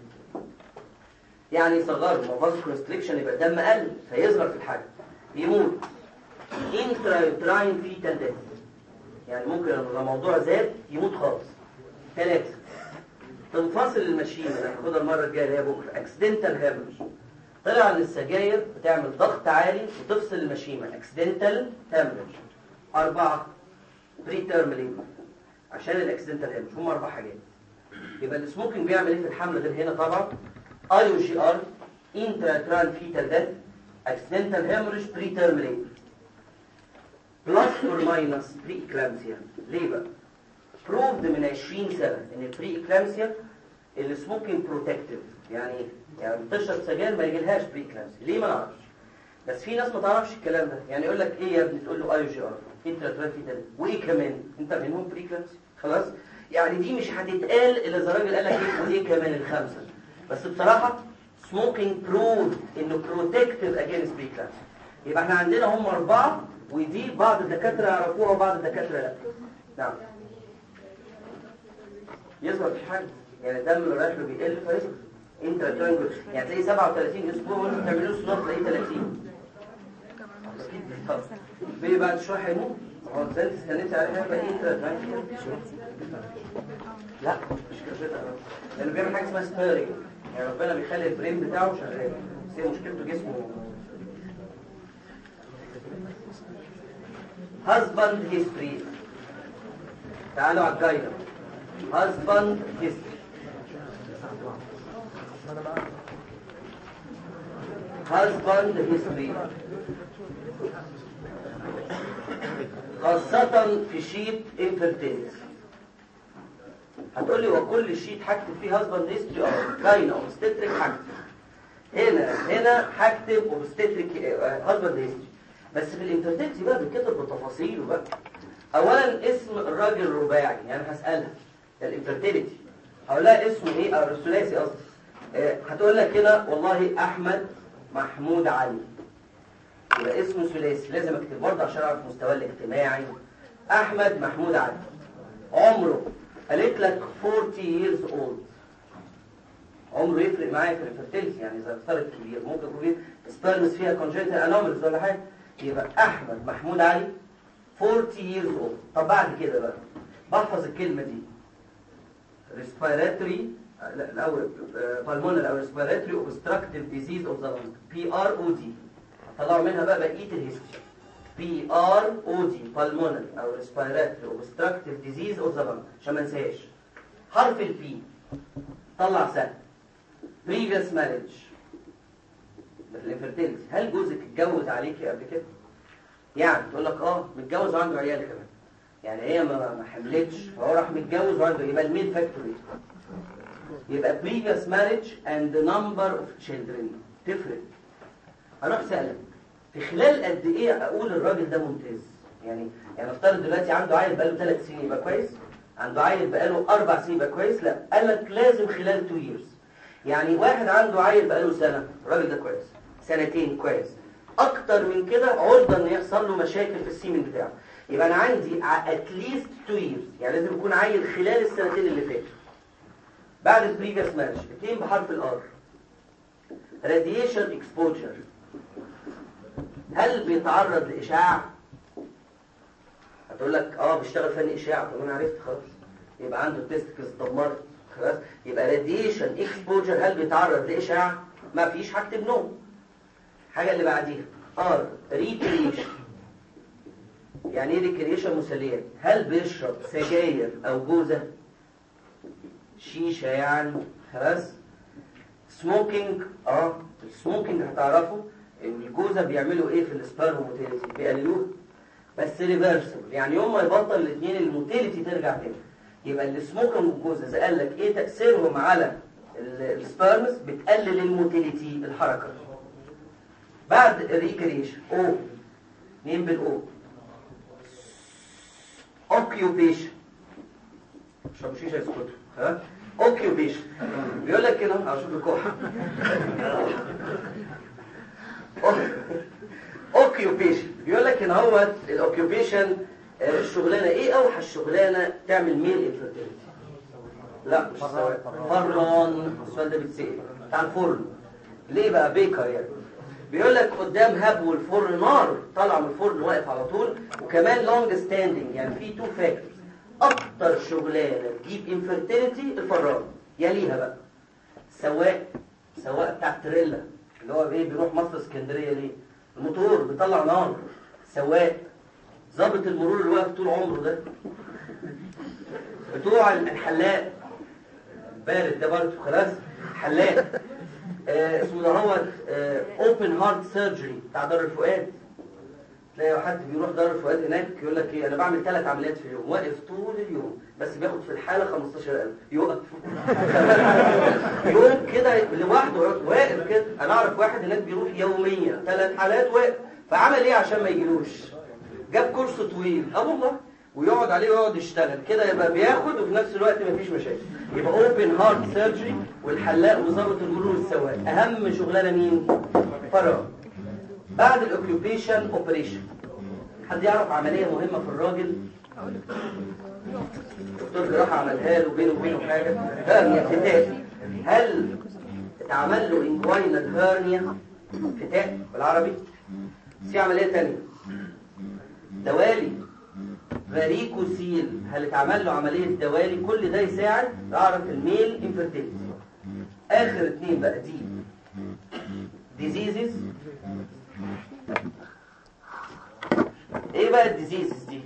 يعني يصغره، ما باز كونستريكشن يبقى الدم قل فيصغر في الحجم، يموت. انترايوتراين فيتال ديث، يعني ممكن لو الموضوع زاد يموت خالص. ثلاثة، تنفصل الماشينه اللي هناخدها المره الجايه اللي هي بكره، اكسيدنتال هامج، طلع ان السجاير بتعمل ضغط عالي وتفصل الماشينه، اكسيدنتال هامج. أربعة، بري تيرم ليبر، عشان الاكسيدنتال هامج. هم اربع حاجات. يبقى السموكينج بيعمل ايه في الحمل غير هنا؟ طبعا اي او جي ار، انتراترال فيتال ديث، اكسيدنتال هامج، بري تيرم ليبر. بلس اور ماينس بري اكلامسيا. ليه بقى؟ بروفد من عشرين سنه ان البري اكلامسيا السموكينج بروتكتيف. يعني ايه؟ يعني بتشرب سجاير ما يجيلهاش بري اكلامسيا. ليه؟ ما نعرفش، بس في ناس ما تعرفش الكلام ده. يعني يقول لك ايه يا ابني؟ تقول له اي او جي ار، انتراترال فيتال، وايه كمان؟ انت منهم بري اكلامسيا خلاص. يعني دي مش هتتقال الا اذا الراجل قال لك ايه وايه كمان الخمسه. بس بصراحه سموكينج بروف انه بروتكتيف اجينست بري اكلامسيا. يبقى احنا عندنا هم اربعه، ودي بعض الدكاتره يعرفوها وبعض الدكاتره لا. نعم، يظهر في حاجه، يعني الدم اللي رايح له بيقل فيظهر انتراترانجل، يعني تلاقي سبعة وثلاثين اسبوع وانت بتعملوا سنور تلاقيه ثلاثين. بيه بعد شويه هيموت. هو ازاي انت استنيتي عليها يبقى انتراترانجل؟ لا مش كده، لانه بيعمل حاجه اسمها ستيرنج، يعني ربنا بيخلي البرين بتاعه شغال، بس هي مشكلته جسمه. husband history، تعالوا على الجايدة. husband history، husband history خاصة في شيت infertility. هتقولي وكل شيت هكتب فيه husband history؟ اه، جاينة obstetric هكتب هنا، هنا هكتب obstetric husband history. بس في الانفيرتيلتي بقى بيتكتب بتفاصيله بقى. اولا اسم الراجل الرباعي، يعني هسألها الانفيرتيلتي هقول لها اسمه ايه، او الثلاثي قصدي. اه هتقول لك كده والله احمد محمود علي، يبقى اسمه ثلاثي، لازم اكتب برضه عشان اعرف مستواه الاجتماعي. احمد محمود علي، عمره قالت لك أربعين years old، عمره يفرق معايا في الانفيرتيلتي. يعني اذا افترض كبير ممكن يكون سبيرمز فيها congenital anomalies ولا حاجه، يبقى احمد محمود علي أربعين years old. طب بعد كده بقى بحفظ الكلمه دي respiratory لا الاول pulmonary او respiratory obstructive disease of the lung بي ار او دي. هطلعوا منها بقى بقيه الهيستوري. بي ار او دي pulmonary او respiratory obstructive disease of the lung عشان ما انساهاش. حرف البي طلع سهل. previous marriage الانفيرتيلتي. هل جوزك اتجوز عليكي قبل كده؟ يعني تقول لك اه متجوز وعنده عيال كمان. يعني هي ما ما حملتش فهو راح متجوز وعنده. يبقى الميل فاكتور ايه؟ يبقى previous marriage and the number of children تفرق. هروح سألك في خلال قد ايه اقول الراجل ده ممتاز؟ يعني يعني افترض دلوقتي عنده عيل بقاله ثلاث سنين يبقى كويس؟ عنده عيل بقاله اربع سنين يبقى كويس؟ لا، قال لك لازم خلال two years. يعني واحد عنده عيل بقاله سنة الراجل ده كويس، سنتين كويس، اكتر من كده عرضة ان يحصل له مشاكل في السيمن بتاعه. يبقى انا عندي at least two years، يعني لازم يكون عيل خلال السنتين اللي فاتوا. بعد البريفيس ماتش اثنين بحرف الار. radiation exposure. هل بيتعرض لاشعاع؟ هتقول لك اه بيشتغل فني اشعاع. طب انا عرفت خلاص، يبقى عنده تستكس اتدمرت خلاص. يبقى radiation exposure هل بيتعرض لاشعاع؟ ما فيش. هكتب نو. حاجه اللي بعديها ار recreation. يعني ايه ريكريشن؟ مسليات. هل بيشرب سجاير او جوزه؟ شيشه يعني خلاص. سموكينج اه السموكينج هتعرفوا ان الجوزه بيعملوا ايه في السبيرم موتيليتي؟ بيقللوه بس ريفرسبل. يعني يوم ما يبطل الاثنين الموتيليتي ترجع تاني. يبقى السموكينج والجوزه اذا قال لك ايه تاثيرهم على السبيرمز؟ بتقلل الموتيليتي الحركه. بعد الريكريشن او مين بالاو؟ اوكيوبيشن. شرب شيشه يسكتوا ها. اوكيوبيشن بيقول لك كده اشوف الكحه. اوكيوبيشن بيقول لك ان هو الاوكيوبيشن الشغلانه ايه اوحش شغلانه تعمل ميل انفيرتيليتي؟ لا مش فران. السؤال ده بيتسال بتاع الفرن. ليه بقى بيكر يعني؟ بيقول لك قدام هب الفرن نار طالع من الفرن واقف على طول. وكمان لونج ستاندنج. يعني في تو فاكتورز. اكتر شغلانه تجيب انفيرتيليتي الفران. يليها بقى سواق. سواق بتاع تريلا اللي هو ايه بيروح مصر اسكندريه ليه؟ الموتور بيطلع نار. سواق. ضابط المرور اللي واقف طول عمره ده. بتوع الحلاق بارد ده برضه خلاص. حلاق آه اسمه ده هو اوبن هارت سيرجري بتاع دار الفؤاد. تلاقي حد بيروح دار الفؤاد هناك يقول لك ايه انا بعمل ثلاث عمليات في اليوم. واقف طول اليوم بس بياخد في الحاله خمستاشر ألف. يقف يوم كده لوحده واقف كده. انا اعرف واحد هناك بيروح يوميا ثلاث حالات واقف. فعمل ايه عشان ما يجيلوش؟ جاب كرسي طويل اه والله ويقعد عليه ويقعد يشتغل كده. يبقى بياخد وفي نفس الوقت مفيش مشاكل. يبقى اوبن هارت سيرجري والحلاق وضابط المرور والسواق. اهم شغلانه مين؟ فراغ. بعد الاوكيوبيشن اوبريشن. حد يعرف عمليه مهمه في الراجل الدكتور جراحه عملها له بينه وبينه حاجه هرنيا فتاء؟ هل اتعمل له انجوينال هرنيا فتاء بالعربي؟ في عمليه ثانيه دوالي فاريكوسيل. هل اتعمل له عمليه دوالي؟ كل ده يساعد اعرف الميل انفيرتيليتي. اخر اثنين بقى دي ديزيزز. ايه بقى الديزيزز دي؟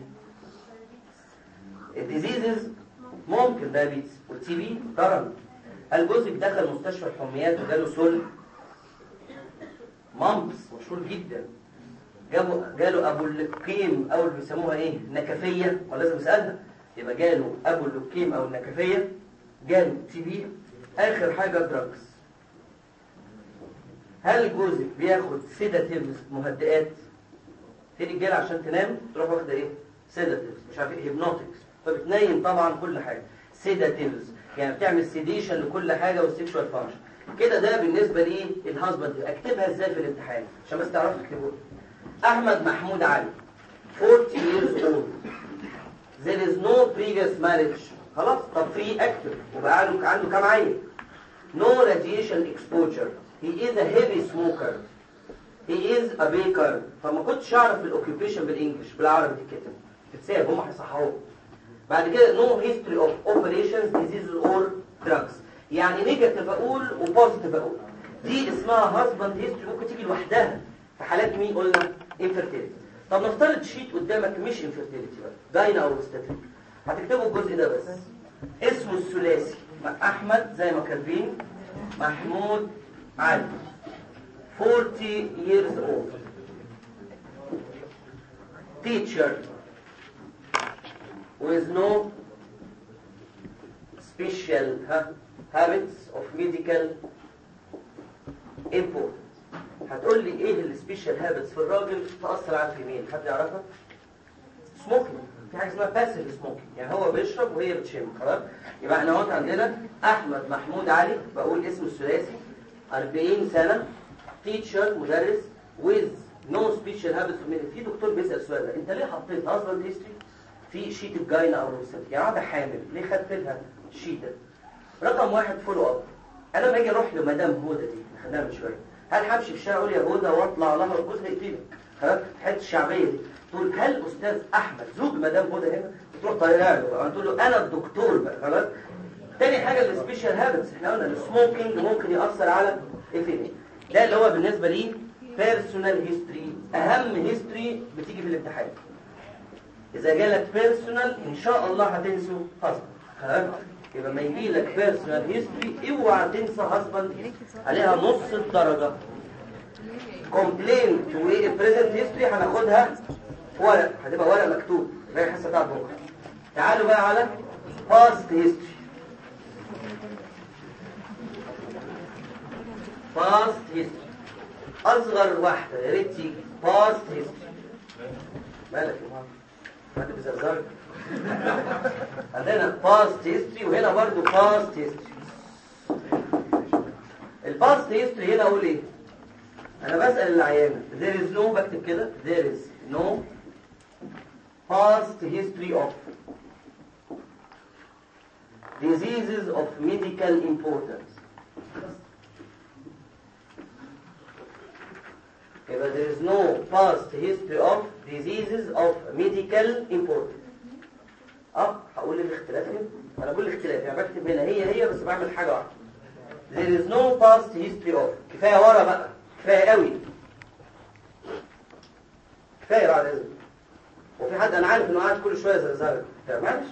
الديزيزز ممكن دايابيتس والتي بي ضرر. هل جوزك دخل مستشفى الحميات وجاله سل؟ مامبس مشهور جدا. جابوا جاله ابو اللقيم او اللي بيسموها ايه نكفيه ولازم اسالها. يبقى جاله ابو اللقيم او النكفيه. جاله تي بي. اخر حاجه دراجز. هل جوزك بياخد سيداتيفز مهدئات؟ في رجاله عشان تنام تروح واخده ايه سيداتيفز مش عارف ايه هيبنوتكس فبتنيم طبعا كل حاجه. سيداتيفز يعني بتعمل سيديشن لكل حاجه والسيكشوال فانكشن كده. ده بالنسبه لي الهازبند. اكتبها ازاي في الامتحان عشان بس تعرفوا تكتبوها؟ احمد محمود علي forty years old. there is no previous marriage. خلاص. طب فري اكتف وبقى عنده عنده كام عيل؟ no radiation exposure. he is a heavy smoker. he is a baker. فما كنتش اعرف الاوكيبيشن بالانجلش، بالعربي تتكتب تتساب، هم هيصححوه. بعد كده no history of operations diseases or drugs. يعني نيجاتيف اقول وبوزيتيف اقول. دي اسمها husband history، ممكن تيجي لوحدها في حالات مين قلنا infertility. طب نفترض شيت قدامك مش infertility بقى، جاينا او obstetric، هتكتبوا الجزء ده بس. اسمه الثلاثي احمد زي ما كاتبين، محمود علي، forty years old, teacher with no special habits of medical import. هتقول لي ايه السبيشال هابتس في الراجل تأثر على الفيميل؟ حد يعرفها؟ سموكينج. في حاجه اسمها باسيف سموكينج، يعني هو بيشرب وهي بتشم. خلاص، يبقى احنا اهوت عندنا احمد محمود علي، بقول اسمه الثلاثي، أربعين سنه، تيتشر مدرس، with no special habits of medical. في دكتور بيسأل السؤال ده، انت ليه حطيت husband history في شيت الجاينا او الروسيت؟ يعني واحده حامل ليه خدت لها شيت ده؟ رقم واحد فولو اب. انا لما اجي اروح لمدام هدى دي خدناها من شويه، هل همشي في الشارع اقول يا هدى واطلع لها الجزء يقتلك؟ خلاص، الحته الشعبيه دي تقول هل استاذ احمد زوج مدام هدى هنا؟ تروح طايرها له بقى تقول له انا الدكتور بقى. خلاص. تاني حاجه السبيشال هابتس، احنا قلنا السموكينج ممكن ياثر على الفيميل. ده اللي هو بالنسبه لي بيرسونال هيستوري، اهم هيستوري بتيجي في الامتحان. اذا جالك بيرسونال ان شاء الله هتنسوا هازبند. يبقى ما يجي لك بيرسونال هيستوري اوعى تنسى هازبند، عليها نص الدرجه. كومبلينت وبريزنت هيستوري هناخدها في ورق، هتبقى ورق مكتوب زي الحصه بتاعت بكره. تعالوا بقى على باست هيستوري. باست هيستوري اصغر واحده يا ريت تيجي. باست هيستوري. مالك يا ماما؟ ما انت بتزرزري. عندنا باست هيستوري وهنا برضو باست هيستوري. الباست هيستوري هنا اقول ايه؟ انا بسأل العيانه there is no، بكتب كده there is no past history of diseases of medical importance. يبقى there is no past history of diseases of medical importance. اه هقول الاختلاف هنا، انا بقول الاختلاف يعني بكتب هنا هي هي بس بعمل حاجه واحده. there is no past history of. كفايه ورا بقى، كفايه قوي، كفايه بعد اذنك. وفي حد انا عارف انه قاعد كل شويه زرزره، معلش.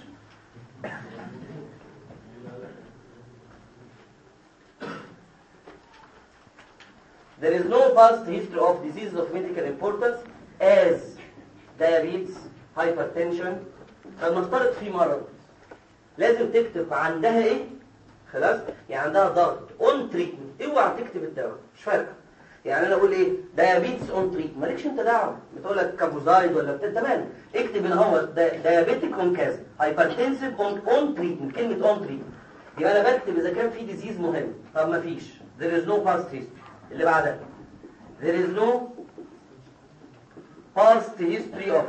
There is no past history of diseases of medical importance as diabetes, hypertension. فلنفترض في مرض لازم تكتب عندها ايه؟ خلاص؟ يعني عندها ضغط on treatment، اوعى تكتب الدواء، مش فارقه. يعني انا اقول ايه؟ diabetes on treatment، مالكش انت دعوه، بتقول لك كابوزايد ولا بتاع، تمام، اكتب ان هو diabetic on كذا، hypertensive on on treatment، كلمه on treatment. يبقى انا بكتب اذا كان في ديزيز مهم. طب ما فيش، there is no past history. اللي بعدها there is no past history of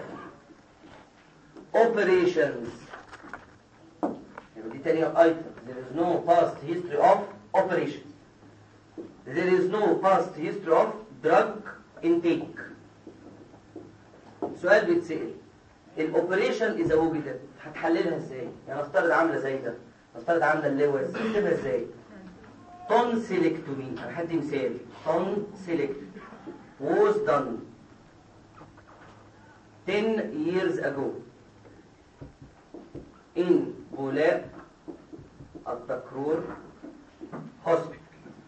operations. يبقى دي تاني item. there is no past history of operations. there is no past history of drug intake. سؤال بيتسأل الاوبريشن اذا وجدت هتحللها ازاي؟ يعني نفترض عامله زي ده، نفترض عامله اللوز، تكتبها ازاي؟ tonsillectomy. انا هدي مثال. tonsillectomy was done ten years ago in بولاق الدكرور hospital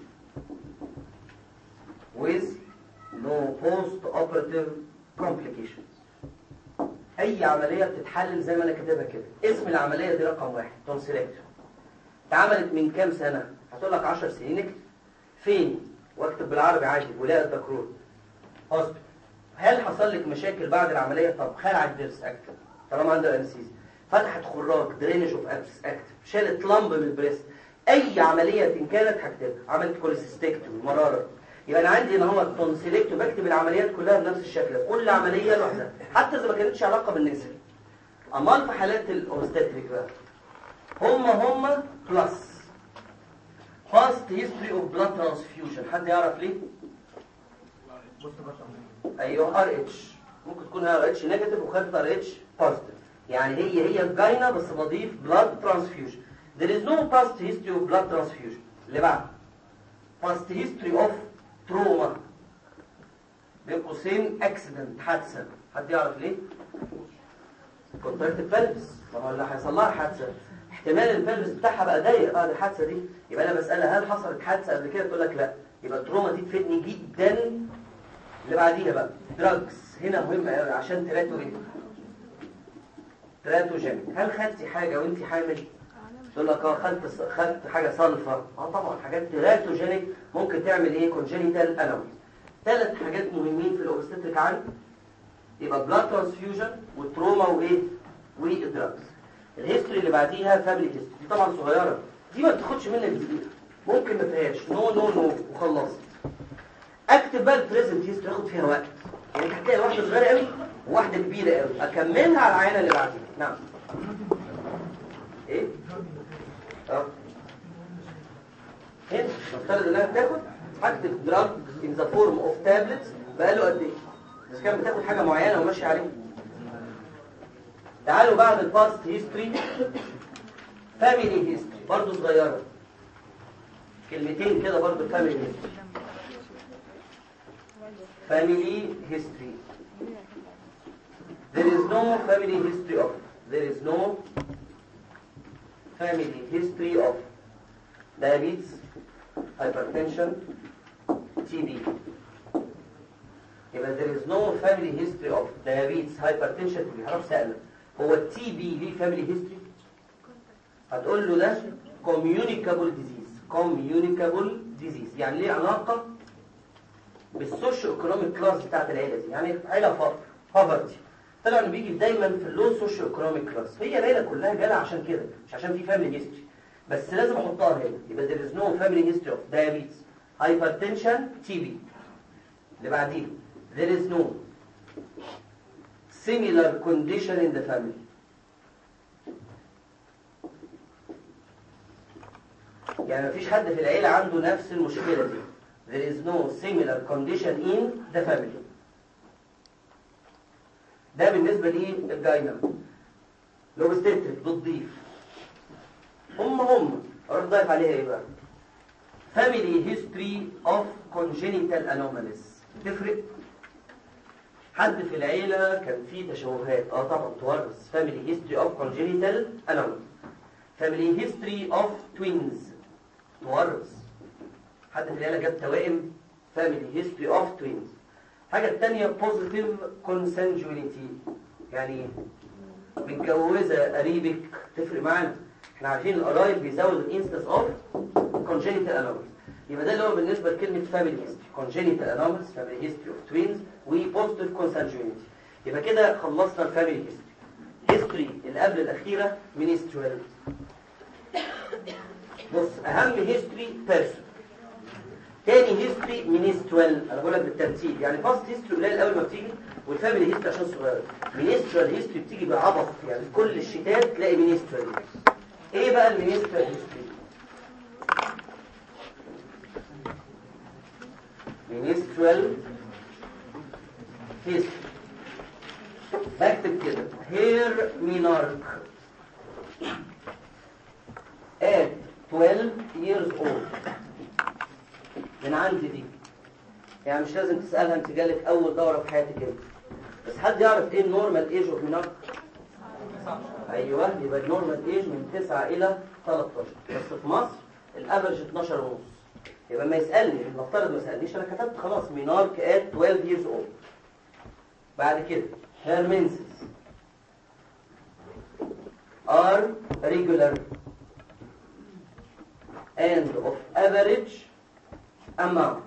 with no post-operative complications. اي عمليه بتتحلل زي ما انا كاتبها كده. اسم العمليه دي رقم واحد tonsillectomy. اتعملت من كام سنه؟ هتقول لك عشر سنين. اكتب فين واكتب بالعربي عادي ولاء الدكرور هوسبيتال. هل حصل لك مشاكل بعد العمليه؟ طب خلع الضرس اكتب طالما عنده انستيزيا، فتحت خراج درينج اوف ابس اكتب، شالت لمب من البريست، اي عمليه ان كانت هكتبها، عملت كوليسيستكتومي مراره. يبقى انا عندي هنا هو التونسيلكتومي، بكتب العمليات كلها بنفس الشكل، كل عمليه لوحدها حتى اذا ما كانتش علاقه بالنساء. امال في حالات الاوبستريك بقى هم هم بلس past history of blood transfusion. حد يعرف ليه؟ ايوه ار اتش، ممكن تكون ار اتش نيجاتيف وخدت ار اتش بوزيتيف، يعني هي هي الجاينا بس بضيف بلاد ترانسفيوجن. there is no past history of blood transfusion. اللي بعد past history of trauma، بين قوسين accident، حادثه. حد يعرف ليه؟ كونتراكت البلفس، ما هو اللي هيحصل لها حادثه احتمال البلفس بتاعها بقى ضيق. اه دي الحادثه دي، يبقى انا بسالها هل حصلت حادثه قبل كده؟ تقول لك لا، يبقى التروما دي تفيدني جدا. اللي بعديها بقى دراجز، هنا مهمه قوي عشان تراتو ايه؟ تراتوجينيك. هل خدتي حاجه وانت حامل؟ تقول لك اه خدت خدت حاجه صلفه. اه طبعا حاجات تراتوجينيك ممكن تعمل ايه؟ كونجينيتال انومالي. ثلاث حاجات مهمين في الاوبستريك عندي، يبقى بلاد ترانسفيوجن والتروما وايه؟ والدراجز. الهيستوري اللي بعديها فاميلي هيستوري، دي طبعا صغيره، دي ما بتاخدش منك كتير، ممكن ما فيهاش نو نو نو وخلصت. اكتب بقى البريزنت هيستوري، اخد فيها وقت، يعني هتلاقي واحده صغيره قوي وواحده كبيره قوي، اكملها على العينه اللي بعديها. نعم ايه؟ اه هنا نفترض انها بتاخد، هكتب دراج ان ذا فورم اوف تابلتس بقاله قد ايه؟ بس كان بتاخد حاجه معينه وماشي عليها. تعالوا بعد الباست هيستوري فاميلي هيستوري، برضه صغيره، كلمتين كده برضه. فاميلي هيستوري، family history. There is no family history of there is no family history of diabetes, hypertension, تي بي. يبقى there is no family history of diabetes, hypertension, تي بي. هروح سألك هو التي بي ليه family history؟ هتقول له ده communicable disease. communicable disease يعني ليه علاقة بالسوشيو ايكونوميك كلاس بتاعت العيله دي، يعني عيله فقر بوفرتي. طلع انه بيجي دايما في اللو سوشيو ايكونوميك كلاس. هي العيله كلها جالها عشان كده، مش عشان في فاميلي هيستوري، بس لازم احطها هنا. يبقى there is no family history of diabetes, hypertension, تي بي. اللي بعديه there is no similar condition in the family. يعني مفيش حد في العيله عنده نفس المشكله دي. There is no similar condition in the family. ده بالنسبة للجاينا. لوبستيتريك بتضيف هم هم أروح ضايف عليها إيه بقى؟ family history of congenital anomalies. تفرق؟ حد في العيلة كان فيه تشوهات، اه طبعا تورث. family history of congenital anomalies. family history of twins تورث. حد في العيلة جاب توائم، family history of twins. حاجة التانية positive consanguinity، يعني متجوزة قريبك تفرق معانا. احنا عارفين القرايب بيزود الانستنس اوف congenital anomalies. يبقى ده اللي هو بالنسبة لكلمة family history. congenital anomalies, family history of twins و positive consanguinity. يبقى كده خلصنا الفاميلي history. history اللي قبل الأخيرة ministerial. بص أهم history person، تاني هيستوري مينسترال. انا بقول لك بالترتيب، يعني فاست هيستوري قليل اول ما بتيجي، والفاميلي هيستوري عشان صغير. مينسترال هيستوري بتيجي بعبط، يعني كل الشتات تلاقي مينسترال. ايه بقى المينسترال هيستوري؟ مينسترال هيستوري بكتب كده هير مينارك at twelve years old. من عندي دي، يعني مش لازم تسألها انت جالك اول دورة في حياتك انت، بس حد يعرف ايه النورمال ايج اوف مينارك؟ ايوه، يبقى النورمال ايج من تسعة الى تلتاشر، بس في مصر الافرج اتناشر ونص. يبقى ما يسألني، نفترض ما سألنيش، انا كتبت خلاص مينارك at twelve years old. بعد كده her menses are regular and of average amount،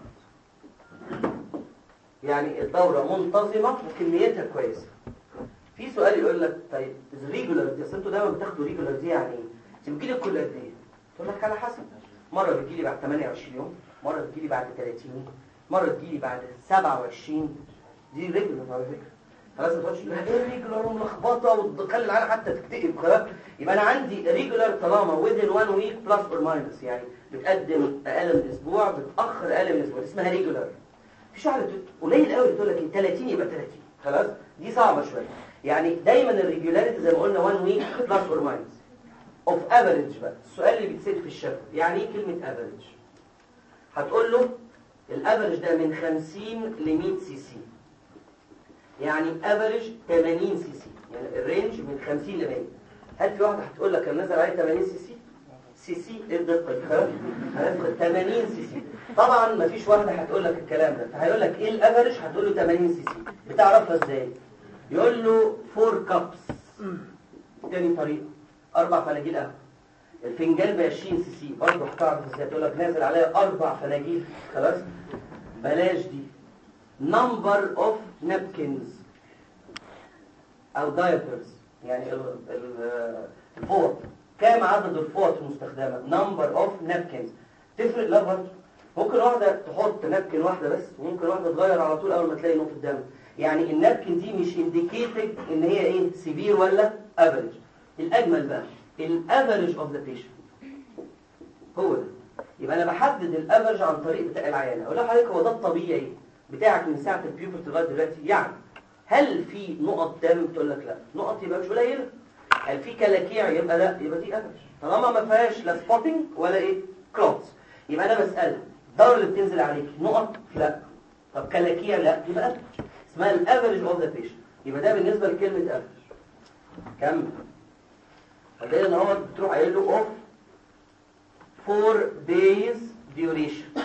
يعني الدورة منتظمة وكميتها كويسة. في سؤال يقول لك طيب ريجولار دي، اصل انتوا دايما بتاخدوا ريجولار دي يعني ايه؟ انت بتجيلي كل قد ايه؟ تقول لك على حسب، مرة بتجيلي بعد ثمانية وعشرين يوم، مرة بتجيلي بعد ثلاثين، مرة بتجيلي بعد سبعة وعشرين. دي ريجولار على فكرة. خلاص ما تقولش لا ايه ريجولار وملخبطه وتخلي العيال حتى تكتئب. خلاص يبقى انا عندي ريجولار طالما within one week plus or minus، يعني بتقدم اقل من اسبوع بتاخر اقل من اسبوع، اسمها ريجولار. مفيش واحده قليل قوي تقول لك ثلاثين يبقى ثلاثين، خلاص دي صعبه شويه. يعني دايما الريجولاريتي زي ما قلنا واحد ويك بلس اور ماينس اوف افريج. بقى السؤال اللي بيتسال في الشفوي يعني ايه كلمه افريج؟ هتقول له الافريج ده من خمسين ل مية سي سي، يعني افريج ثمانين سي سي، يعني الرينج من خمسين ل مية. هل في واحده هتقول لك انا نازل عليه ثمانين سي سي؟ سي سي ايه الدقه دي؟ هنفرض ثمانين سي سي. طبعا ما فيش واحده هتقول لك الكلام ده، فهيقول لك ايه الافريج؟ هتقول له ثمانين سي سي. بتعرفها ازاي؟ يقول له أربعة كابس. تاني طريقه اربع فناجيل قهوه. الفنجان ب عشرين سي سي، برضه هتعرف ازاي؟ تقول لك نازل عليها اربع فناجيل، خلاص بلاش دي. نمبر اوف نابكنز او دايبرز، يعني الفوط، كام عدد الفوط المستخدمه؟ نمبر اوف نابكنز. تفرق؟ لا برضه. ممكن واحده تحط نابكن واحده بس، وممكن واحده تغير على طول اول ما تلاقي نقطه دم. يعني النابكن دي مش انديكيتد ان هي ايه، سيفير ولا افريج. الاجمل بقى الافريج اوف ذا بيشنت، هو ده. يبقى انا بحدد الافريج عن طريق بتاع العيانه. اقول لحضرتك هو ده الطبيعي بتاعك من ساعه البيوبرتي لغايه دلوقتي؟ يعني هل في نقط دم؟ تقول لك لا. نقط يبقى مش قليله. هل في كلاكيع؟ يبقى لا، يبقى دي افريج. طالما ما فيهاش لا سبوتنج ولا ايه كلوتس، يبقى انا بسالها الدوره اللي بتنزل عليك نقط؟ لا. طب كلاكيع؟ لا، يبقى افريج. اسمها الافريج اوف ذا بيشنت. يبقى ده بالنسبه لكلمه افريج. كمل. فده ان هو بتروح قايل له اوف four days duration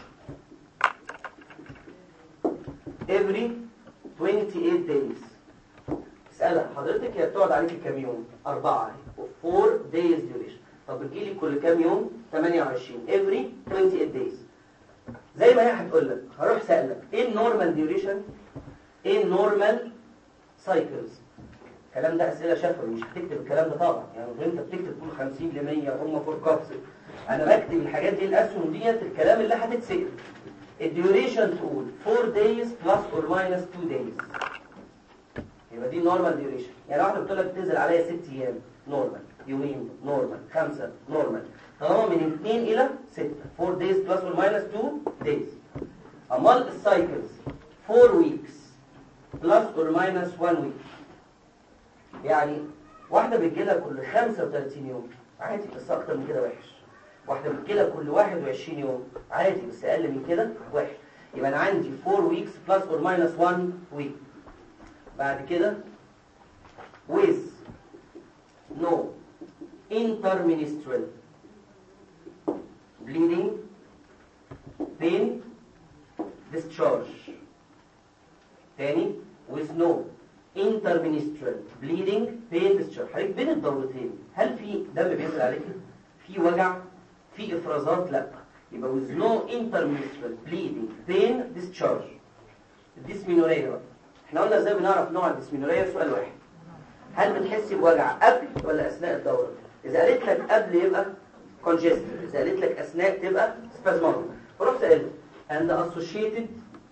every twenty-eight days. اسألها حضرتك هي بتقعد عليك كام يوم؟ أربعة. four days duration. طب بتجيلي كل كام يوم؟ ثمانية وعشرين every twenty-eight days. زي ما هي هتقول لك، هروح سألك ايه النورمال ديوريشن؟ ايه النورمال سايكلز؟ الكلام ده اسئله شفوي، مش هتكتب الكلام ده طبعا. يعني انت بتكتب تقول خمسين ل مية هم فور كابس. انا بكتب الحاجات دي، الاسهم ديت الكلام اللي هتتسال. الديوريشن تقول four days plus or minus two days. يبقى دي نورمال ديوريشن. يعني واحده بتقول لك بتنزل عليا ست ايام نورمال، يومين نورمال، خمسه نورمال، طالما من اثنين الى ستة. four days plus or minus two days. امال السايكلز four weeks plus or minus one week. يعني واحدة بتجيلها كل خمسة وثلاثين يوم عادي، بس أكتر من كده وحش. واحدة بتجيلها كل واحد وعشرين يوم عادي، بس أقل من كده وحش. يبقى أنا عندي four weeks plus or minus one week. بعد كده with no interministral bleeding pain discharge. تاني with no interministral bleeding pain discharge. حضرتك بين الدورتين هل في دم بينزل عليك؟ في وجع؟ في افرازات؟ لا. يبقى with no interministral bleeding pain discharge. الديسمينوريا بقى، احنا قلنا ازاي بنعرف نوع الديسمينوريا؟ سؤال واحد، هل بتحسي بوجع قبل ولا اثناء الدوره؟ اذا قالت لك قبل يبقى congested، اذا قالت لك اثناء تبقى spasmodic. فروح سألت and associated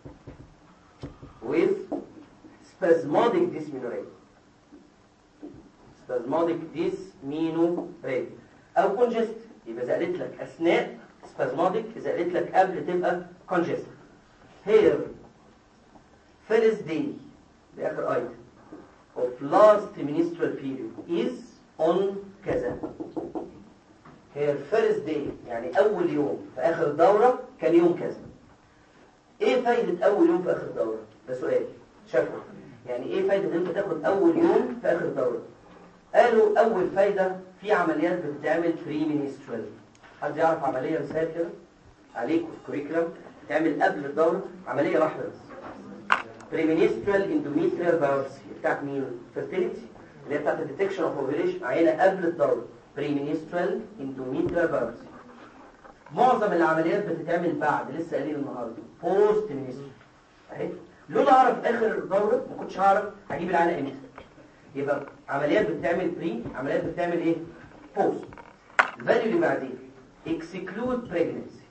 with spasmodic dysmenorrhea. spasmodic dysmenorrhea او congested. يبقى اذا قالت لك اثناء spasmodic، اذا قالت لك قبل تبقى congested. here first day باخر ايتم of last menstrual period is on كذا. here first day يعني اول يوم في اخر الدوره كان يوم كذا. ايه فايده اول يوم في اخر الدوره؟ ده سؤال شكله. يعني ايه فايدة ان انت تاخد اول يوم في اخر الدورة؟ قالوا اول فايدة في عمليات بتتعمل بري منسترال. حد يعرف عملية مثال كده عليكم في الكوريكولم تعمل قبل الدورة؟ عملية واحدة بس، بري منسترال اندوميتريال بايوبسي. بتاعت مين؟ فيرتيليتي، اللي هي بتاعت الديتكشن اوف اوفيليشن، عينة قبل الدورة، بري منسترال اندوميتريال بايوبسي. معظم العمليات بتتعمل بعد، لسه قايلين النهارده بوست منسترال اهي. لولا اعرف اخر الدوره ما كنتش هعرف هجيب العينه امتى. يبقى عمليات بتعمل بري، عمليات بتعمل ايه؟ بوست. الفاليو اللي بعدين اكسكلود بريجنسي.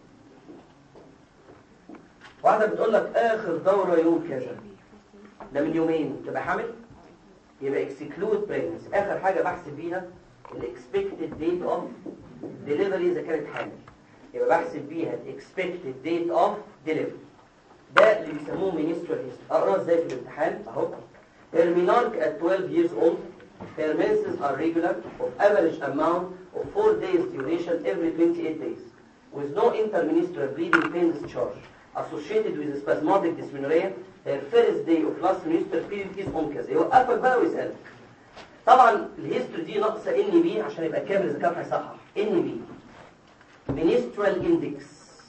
واحده بتقول لك اخر دوره يوم كذا، ده من يومين تبقى حامل، يبقى اكسكلود بريجنسي. اخر حاجه بحسب بيها الاكسبكتد ديت اوف ديليفري اذا كانت حامل، يبقى بحسب بيها الاكسبكتد ديت اوف ديليفري. ده اللي بيسموه menstrual history. اقراه ازاي في الامتحان اهو. Her menarche at twelve years old. Her menses are regular of average amount of four days duration every twenty-eight days with no interministral bleeding pain discharge associated with spasmodic dysmenorrhea. Her first day of last menstrual period is on كذا. يوقفك بقى ويسألك. طبعا الهيستوري دي ناقصه ان بي عشان يبقى كامل اذا كان هيصحح. ان بي menstrual index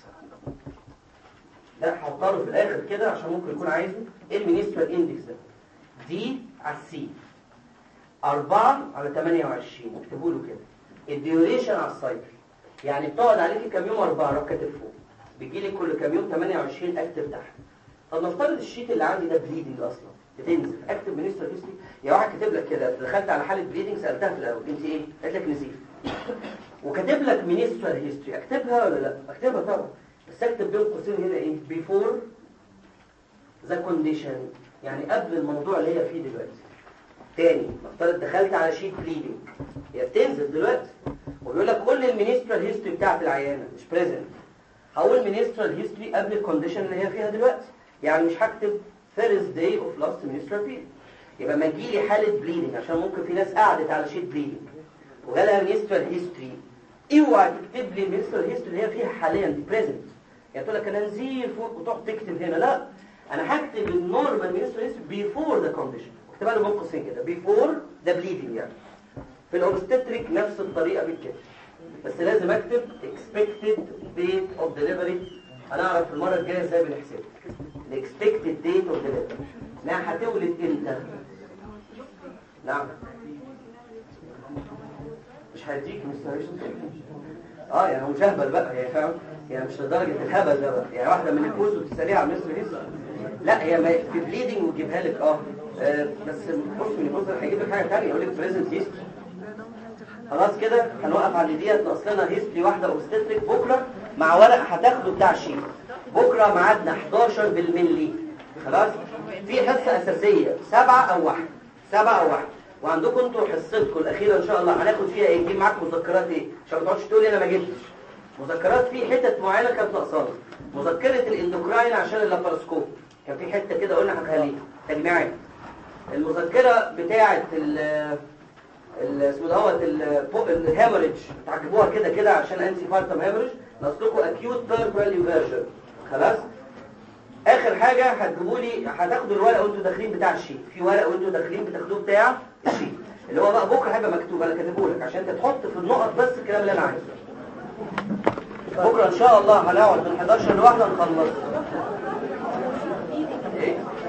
ده هحطه له في الاخر كده عشان ممكن يكون عايزه. ايه المينسترال اندكس ده؟ دي على السي أربعة على ثمانية وعشرين اكتبوا له كده. الديوريشن على السايكل يعني بتقعد عليكي كام يوم؟ أربعة. روح كاتب فوق. بيجي لي كل كام يوم ثمانية وعشرين اكتب تحت. طب نفترض الشيت اللي عندي ده بليدنج اصلا بتنزل اكتب منستر هيستوري. يا واحد كاتب لك كده دخلت على حاله بليدنج سالتها في الاول انت ايه؟ قالت لك نزيف. وكاتب لك منستر هيستوري اكتبها ولا لا؟ اكتبها طبعا. بس اكتب بين قوسين هنا ايه؟ بيفور ذا كونديشن يعني قبل الموضوع اللي هي فيه دلوقتي. تاني نفترض دخلت على شيت بليدنج هي بتنزل دلوقتي وبيقول لك قول لي المنسترال هيستوري بتاعت العيانه مش بريزنت. هقول منسترال هيستوري قبل الكونديشن اللي هي فيها دلوقتي. يعني مش هكتب first day of last menstrual period. يبقى ما تجي لي حاله بليدنج عشان ممكن في ناس قعدت على شيت بليدنج وجالها menstrual history. اوعى تكتب لي menstrual history اللي هي فيها حاليا دي بريزنت. يعني تقول لك انا نزيل فوق وتقعد تكتب هنا. لا انا هكتب النورمال menstrual history before the condition. اكتبها له بين قوسين كده before the bleeding. يعني في الاوبستريك نفس الطريقه بالكده بس لازم اكتب expected date of delivery. هنعرف المره الجايه ازاي بنحسبها. الاكسبكتد ديت اوف ديليفري انها هتولد امتى؟ نعم مش هيديك مستريشن اه يعني هو مش هبل بقى هي فاهم يعني مش لدرجه الهبل ده بقى. يعني واحده من الكوز وتساليها على مصر هيس لا هي ما في بليدنج وتجيبها لك اه, آه بس بص من الكوز هيجيب لك حاجه ثانيه يقول لك بريزنت هيستوري. خلاص كده هنوقف على ديت. ناقص لنا هيستوري واحده اوبستريك بكره مع ورق هتاخده بتاع الشيء. بكره ميعادنا حداشر بالملي. خلاص في حصه اساسيه سبعة او واحد سبعة او واحد وعندكم انتوا حصتكم الاخيره ان شاء الله هناخد فيها ايه؟ نجيب معاكم مذكرات ايه عشان ما تقعدش تقولي انا ما جبتش مذكرات. في حتت معينه كانت ناقصانا. مذكره الاندوكراين عشان اللاباراسكوب كان في حته كده قلنا هنخليها تجميعات. المذكره بتاعه ال اسمه دوت الهيموريدج تعجبوها كده كده عشان انتي فارتم هيموريدج. ناقص لكم اكيوت بيربرال يوفيرجن. خلاص اخر حاجه هتجيبوا لي هتاخدوا الورقه وانتوا داخلين بتاع الشيت. في ورقه وانتوا داخلين بتاخدوه بتاع الشيت اللي هو بقى بكره هيبقى مكتوب. انا كاتبه لك عشان انت تحط في النقط بس الكلام اللي انا عايزه. بكره ان شاء الله هنقعد من حداشر لواحدة نخلص. ايه